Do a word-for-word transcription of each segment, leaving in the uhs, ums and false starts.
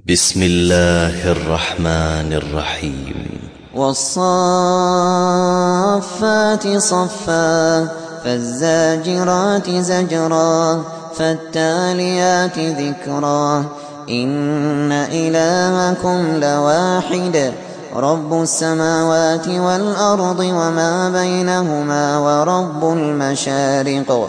بسم الله الرحمن الرحيم. والصافات صفا فالزاجرات زجرا فالتاليات ذكرا إن إلهكم لواحد رب السماوات والأرض وما بينهما ورب المشارق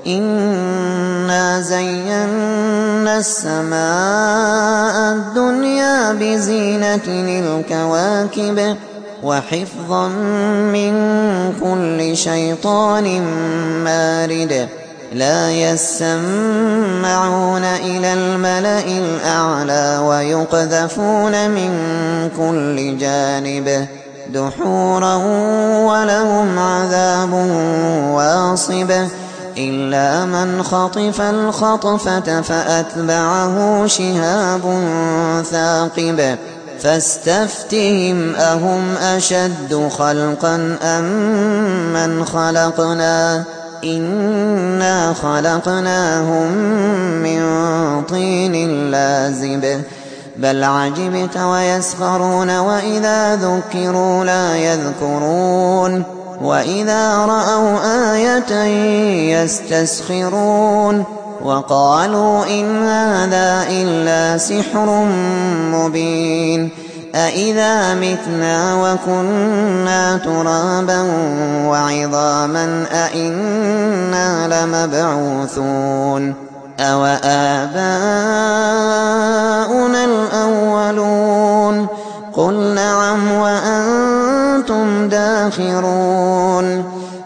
إنا زينا السماء الدنيا بزينة الكواكب وحفظا من كل شيطان مارد لا يسمعون إلى الملأ الأعلى ويقذفون من كل جانب دحورا ولهم عذاب واصب إلا من خطف الخطفة فأتبعه شهاب ثاقب فاستفتهم أهم أشد خلقا أم من خلقنا إنا خلقناهم من طين لازب بل عجبت ويسخرون وإذا ذكروا لا يذكرون وإذا رأوا آية يستسخرون وقالوا إن هذا إلا سحر مبين أإذا متنا وكنا ترابا وعظاما أإنا لمبعوثون أوآباؤنا الأولون قل نعم وأنتم داخرون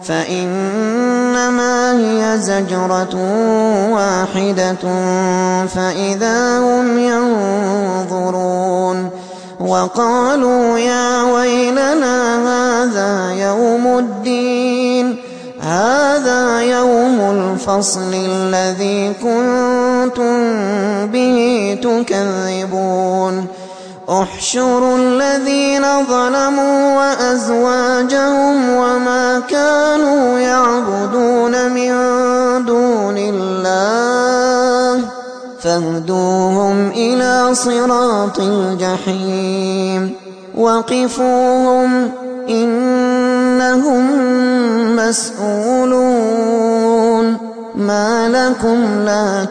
فإنما هي زجرة واحدة فإذا هم ينظرون وقالوا يا ويلنا هذا يوم الدين هذا يوم الفصل الذي كنتم به تكذبون احشروا الذين ظلموا وأزواجهم وما كانوا يعبدون من دون الله فاهدوهم إلى صراط الجحيم وقفوهم إنهم مسؤولون ما لكم لا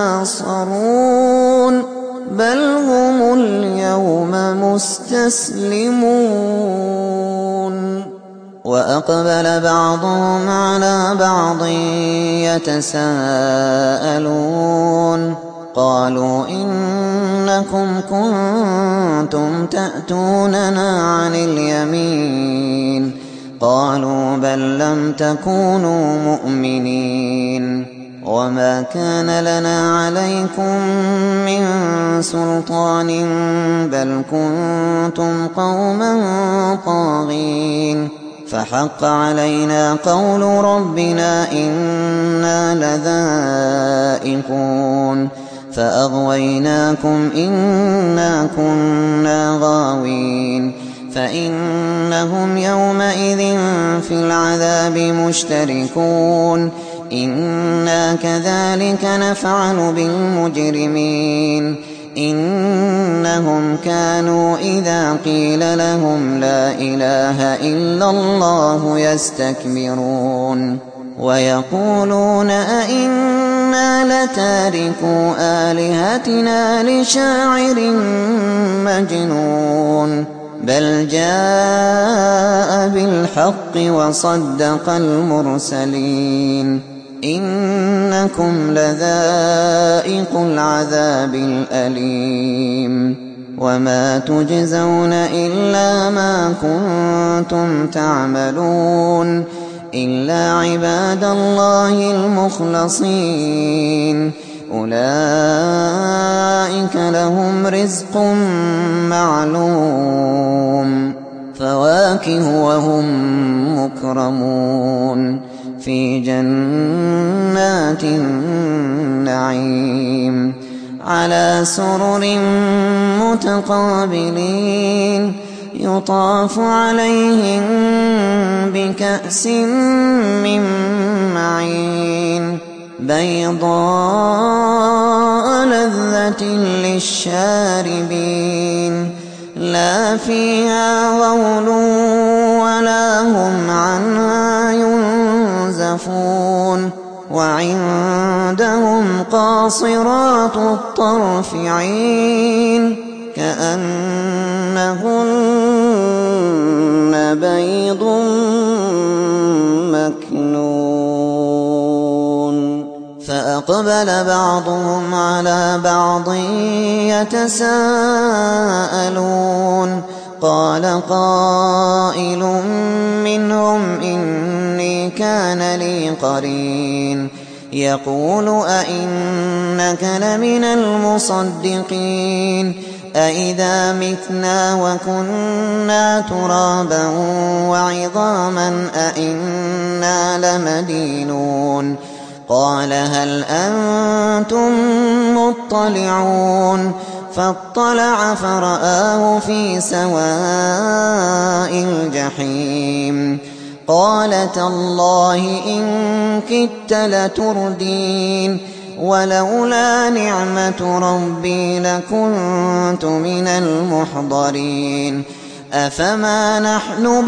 تناصرون بل هم اليوم مستسلمون وأقبل بعضهم على بعض يتساءلون قالوا إنكم كنتم تأتوننا عن اليمين قالوا بل لم تكونوا مؤمنين وما كان لنا عليكم من سلطان بل كنتم قوما طاغين فحق علينا قول ربنا إنا لذائقون فأغويناكم إنا كنا غاوين فإنهم يومئذ في العذاب مشتركون إنا كذلك نفعل بالمجرمين إنهم كانوا إذا قيل لهم لا إله إلا الله يستكبرون ويقولون أئنا لتاركو آلهتنا لشاعر مجنون بل جاء بالحق وصدق المرسلين إنكم لذائقو العذاب الأليم وما تجزون إلا ما كنتم تعملون إلا عباد الله المخلصين أولئك لهم رزق معلوم فواكه وهم مكرمون في جنات النعيم على سرر متقابلين يطاف عليهم بكأس من معين بيضاء لذة للشاربين لا فيها غول ولا هم عنها ينزفون وعندهم قاصرات الطرف عين كأنهن بيض مكنون فأقبل بعضهم على بعض يتساءلون قال قائل منهم إني كان لي قرين يقول أئنك لمن المصدقين أئذا متنا وكنا ترابا وعظاما أئنا لمدينون قال هل أنتم مطلعون فاطلع فرآه في سواء الجحيم قال تالله إن كدت لتردين ولولا نعمة ربي لكنت من المحضرين أفما نحن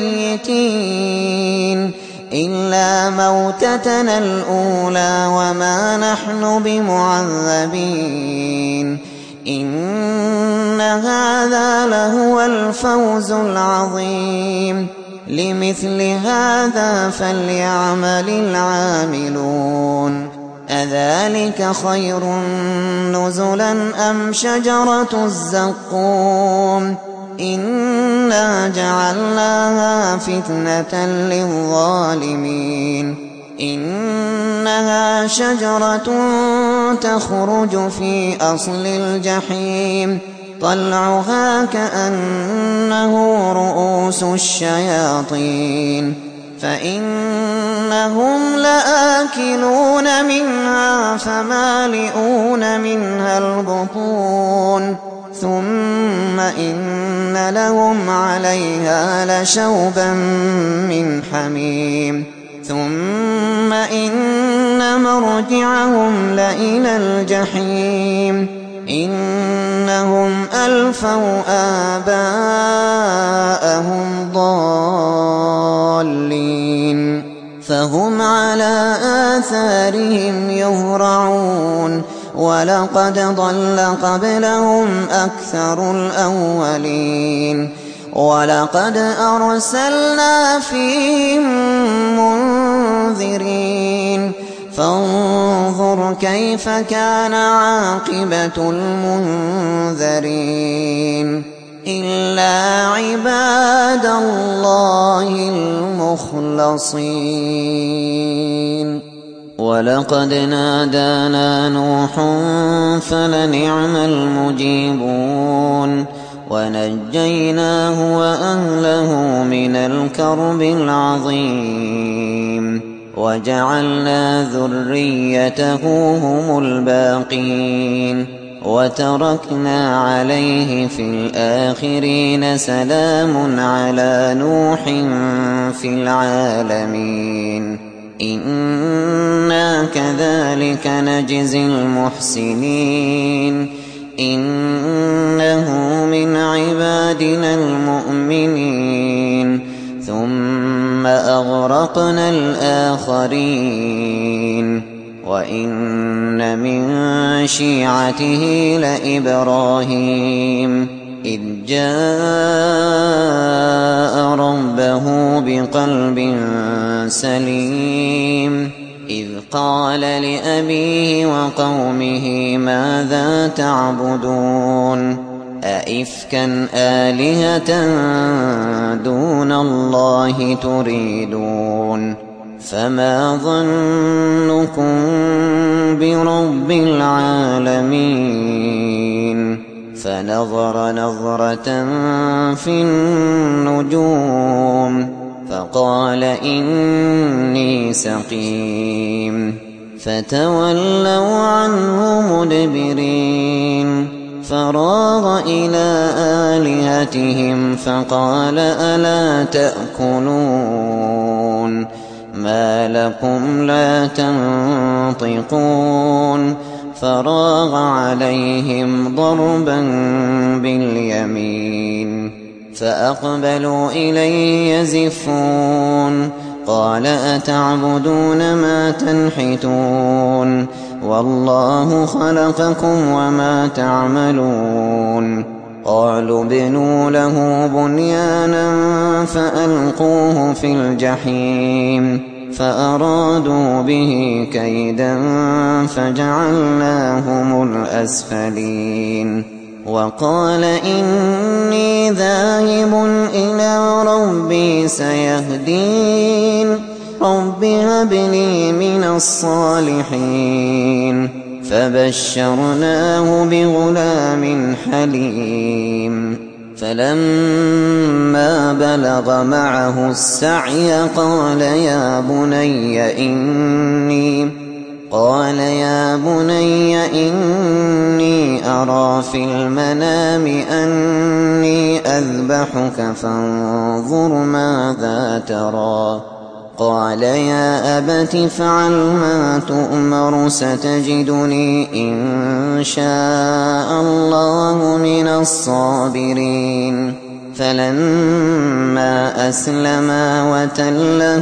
بميتين إلا موتتنا الأولى وما نحن بمعذبين إن هذا لهو الفوز العظيم لمثل هذا فليعمل العاملون أذلك خير نزلا أم شجرة الزقوم إنا جعلناها فتنة للظالمين إنها شجرة تخرج في أصل الجحيم طلعها كأنه رؤوس الشياطين فإنهم لآكلون منها فمالئون منها البطون ثم إن لهم عليها لشوبا من حميم ثم إن مرجعهم لإلى الجحيم إنهم ألفوا آباءهم ضالين فهم على آثارهم يهرعون ولقد ضل قبلهم أكثر الأولين ولقد أرسلنا فيهم منذرين فانظر كيف كان عاقبة المنذرين إلا عباد الله المخلصين ولقد نادانا نوح فلنعم المجيبون ونجيناه وأهله من الكرب العظيم وجعلنا ذريته هم الباقين وتركنا عليه في الآخرين سلام على نوح في العالمين إنا كذلك نجزي المحسنين إنه من عبادنا المؤمنين ثم أغرقنا الآخرين وإن من شيعته لإبراهيم إذ جاء ربه بقلب سليم إذ قال لأبيه وقومه ماذا تعبدون أئفكا آلهة دون الله تريدون فما ظنكم برب العالمين فنظر نظرة في النجوم فقال إني سقيم فتولوا عنه مدبرين فراغ إلى آلهتهم فقال ألا تأكلون ما لكم لا تنطقون فراغ عليهم ضربا باليمين فأقبلوا إليه يزفون قال أتعبدون ما تنحتون والله خلقكم وما تعملون قالوا ابنوا له بنيانا فألقوه في الجحيم فأرادوا به كيدا فجعلناهم الأسفلين وقال إني ذاهب إلى ربي سيهدين رب هب لي من الصالحين فبشرناه بغلام حليم فلما بلغ معه السعي قال يا بني إني قال يا بني إني أرى في المنام أني أذبحك فانظر ماذا ترى قال يا أبت افعل ما تؤمر ستجدني إن شاء الله من الصابرين فلما أسلما وتله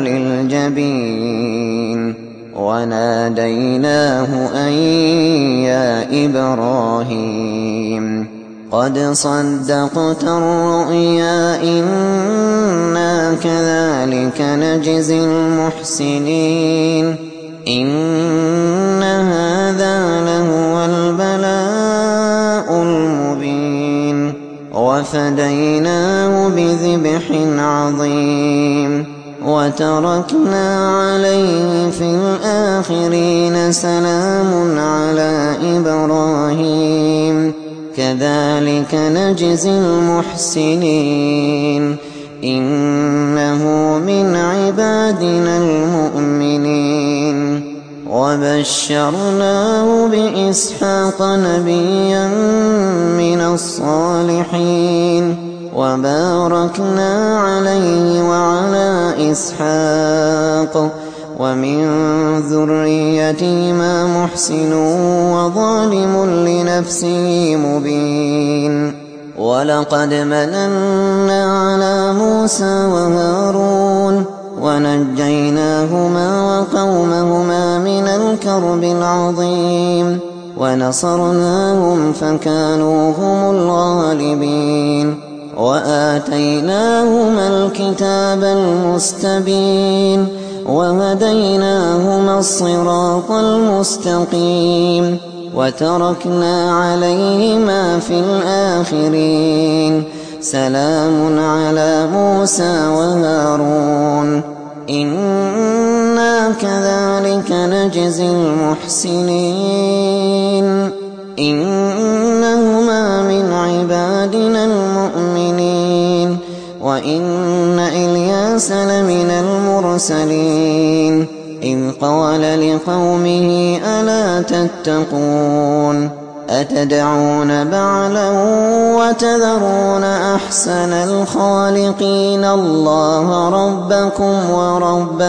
للجبين وناديناه أن يا إبراهيم قد صدقت الرؤيا إنا كذلك نجزي المحسنين إن هذا لهو البلاء المبين وفديناه بذبح عظيم وتركنا عليه في الآخرين سلام على إبراهيم كذلك نجزي المحسنين إنه من عبادنا المؤمنين وبشرناه بإسحاق نبيا من الصالحين وباركنا عليه وعلى إسحاق ومن ذريتهما محسن وظالم لنفسه مبين ولقد مننا على موسى وهارون ونجيناهما وقومهما من الكرب العظيم ونصرناهم فكانوا هم الغالبين وآتيناهما الكتاب المستبين وهديناهما الصراط المستقيم وتركنا عليهما في الآخرين سلام على موسى وهارون إنا كذلك نجزي المحسنين إنهما من عبادنا المؤمنين وإن إلياس لمن المرسلين إذ قال لقومه ألا تتقون أتدعون بعلا وتذرون أحسن الخالقين الله ربكم ورب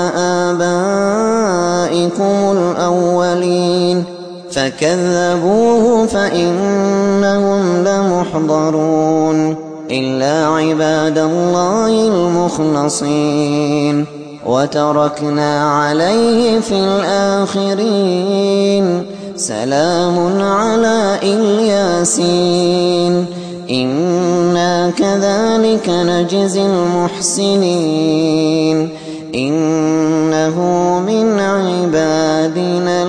آبائكم الأولين فكذبوه فإنهم لمحضرون إلا عباد الله المخلصين وتركنا عليه في الآخرين سلام على الياسين إنا كذلك نجزي المحسنين إنه من عبادنا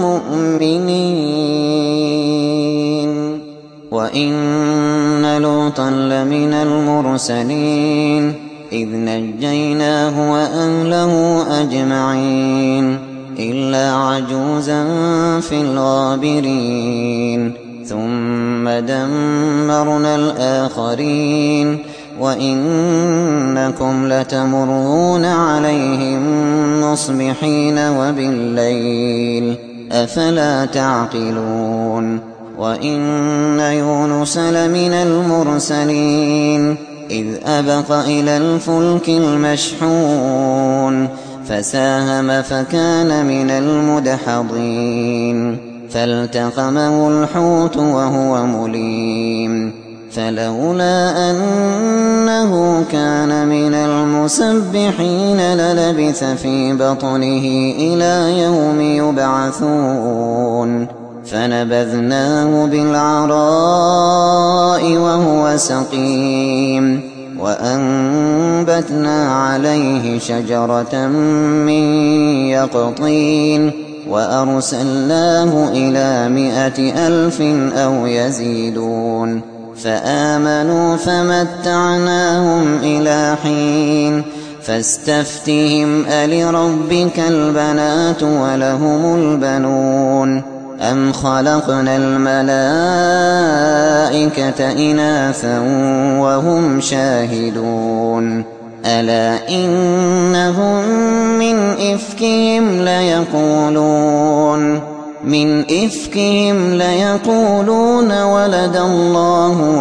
المؤمنين وإن لوطا لمن المرسلين إذ نجيناه وأهله أجمعين إلا عجوزا في الغابرين ثم دمرنا الآخرين وإنكم لتمرون عليهم مصبحين وبالليل أفلا تعقلون وإن يونس لمن المرسلين إذ أبق إلى الفلك المشحون فساهم فكان من المدحضين فالتقمه الحوت وهو مليم فلولا أنه كان من المسبحين للبث في بطنه إلى يوم يبعثون فنبذناه بالعراء وهو سقيم وأنبتنا عليه شجرة من يقطين وأرسلناه إلى مائة ألف أو يزيدون فآمنوا فمتعناهم إلى حين فاستفتهم ألربك البنات ولهم البنون أم خلقنا الملائكة إناثا وهم شاهدون ألا إنهم من إفكهم ليقولون من إفكهم ليقولون ولد الله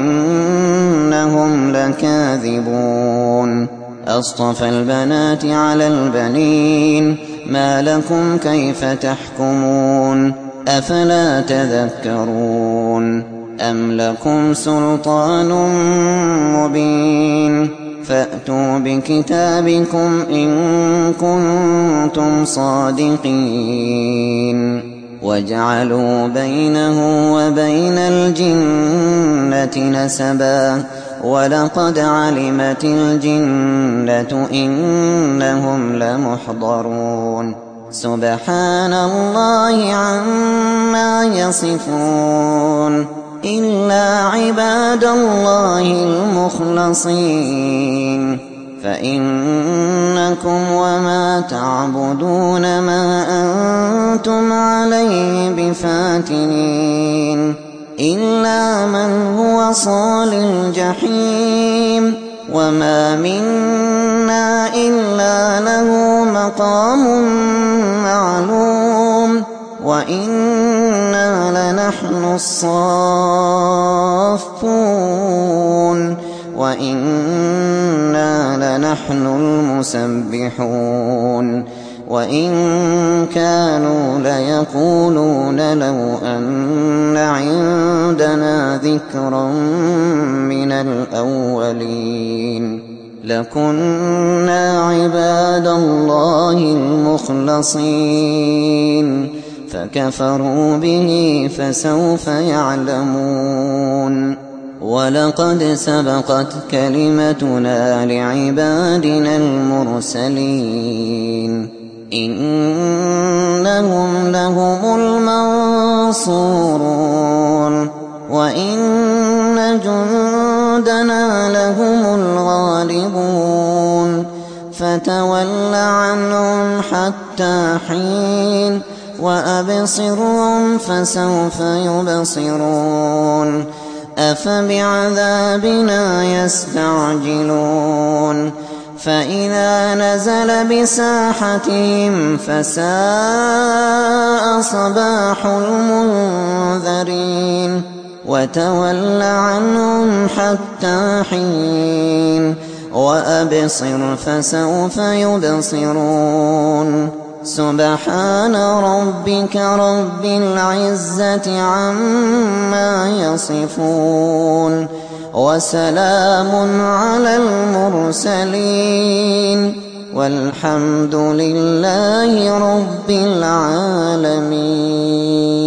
وإنهم لكاذبون أصطفى البنات على البنين ما لكم كيف تحكمون أفلا تذكرون أم لكم سلطان مبين فأتوا بكتابكم إن كنتم صادقين وجعلوا بينه وبين الجنة نسبا ولقد علمت الجنة إنهم لمحضرون سبحان الله عما يصفون إلا عباد الله المخلصين فإنكم وما تعبدون ما أنتم عليه بفاتنين إلا من هو صال الجحيم وما منا إلا له مقام معلوم وإنا لنحن الصافون وإنا لنحن المسبحون وإن كانوا ليقولون لو أن عندنا ذكرا من الأولين لكنا عباد الله المخلصين فكفروا به فسوف يعلمون ولقد سبقت كلمتنا لعبادنا المرسلين إنهم لهم المنصورون وإن جندنا لهم الغالبون فتول عنهم حتى حين وأبصرهم فسوف يبصرون أفبعذابنا يستعجلون فإذا نزل بساحتهم فساء صباح المنذرين وتول عنهم حتى حين وأبصر فسوف يبصرون سبحان ربك رب العزة عما يصفون وسلام على المرسلين والحمد لله رب العالمين.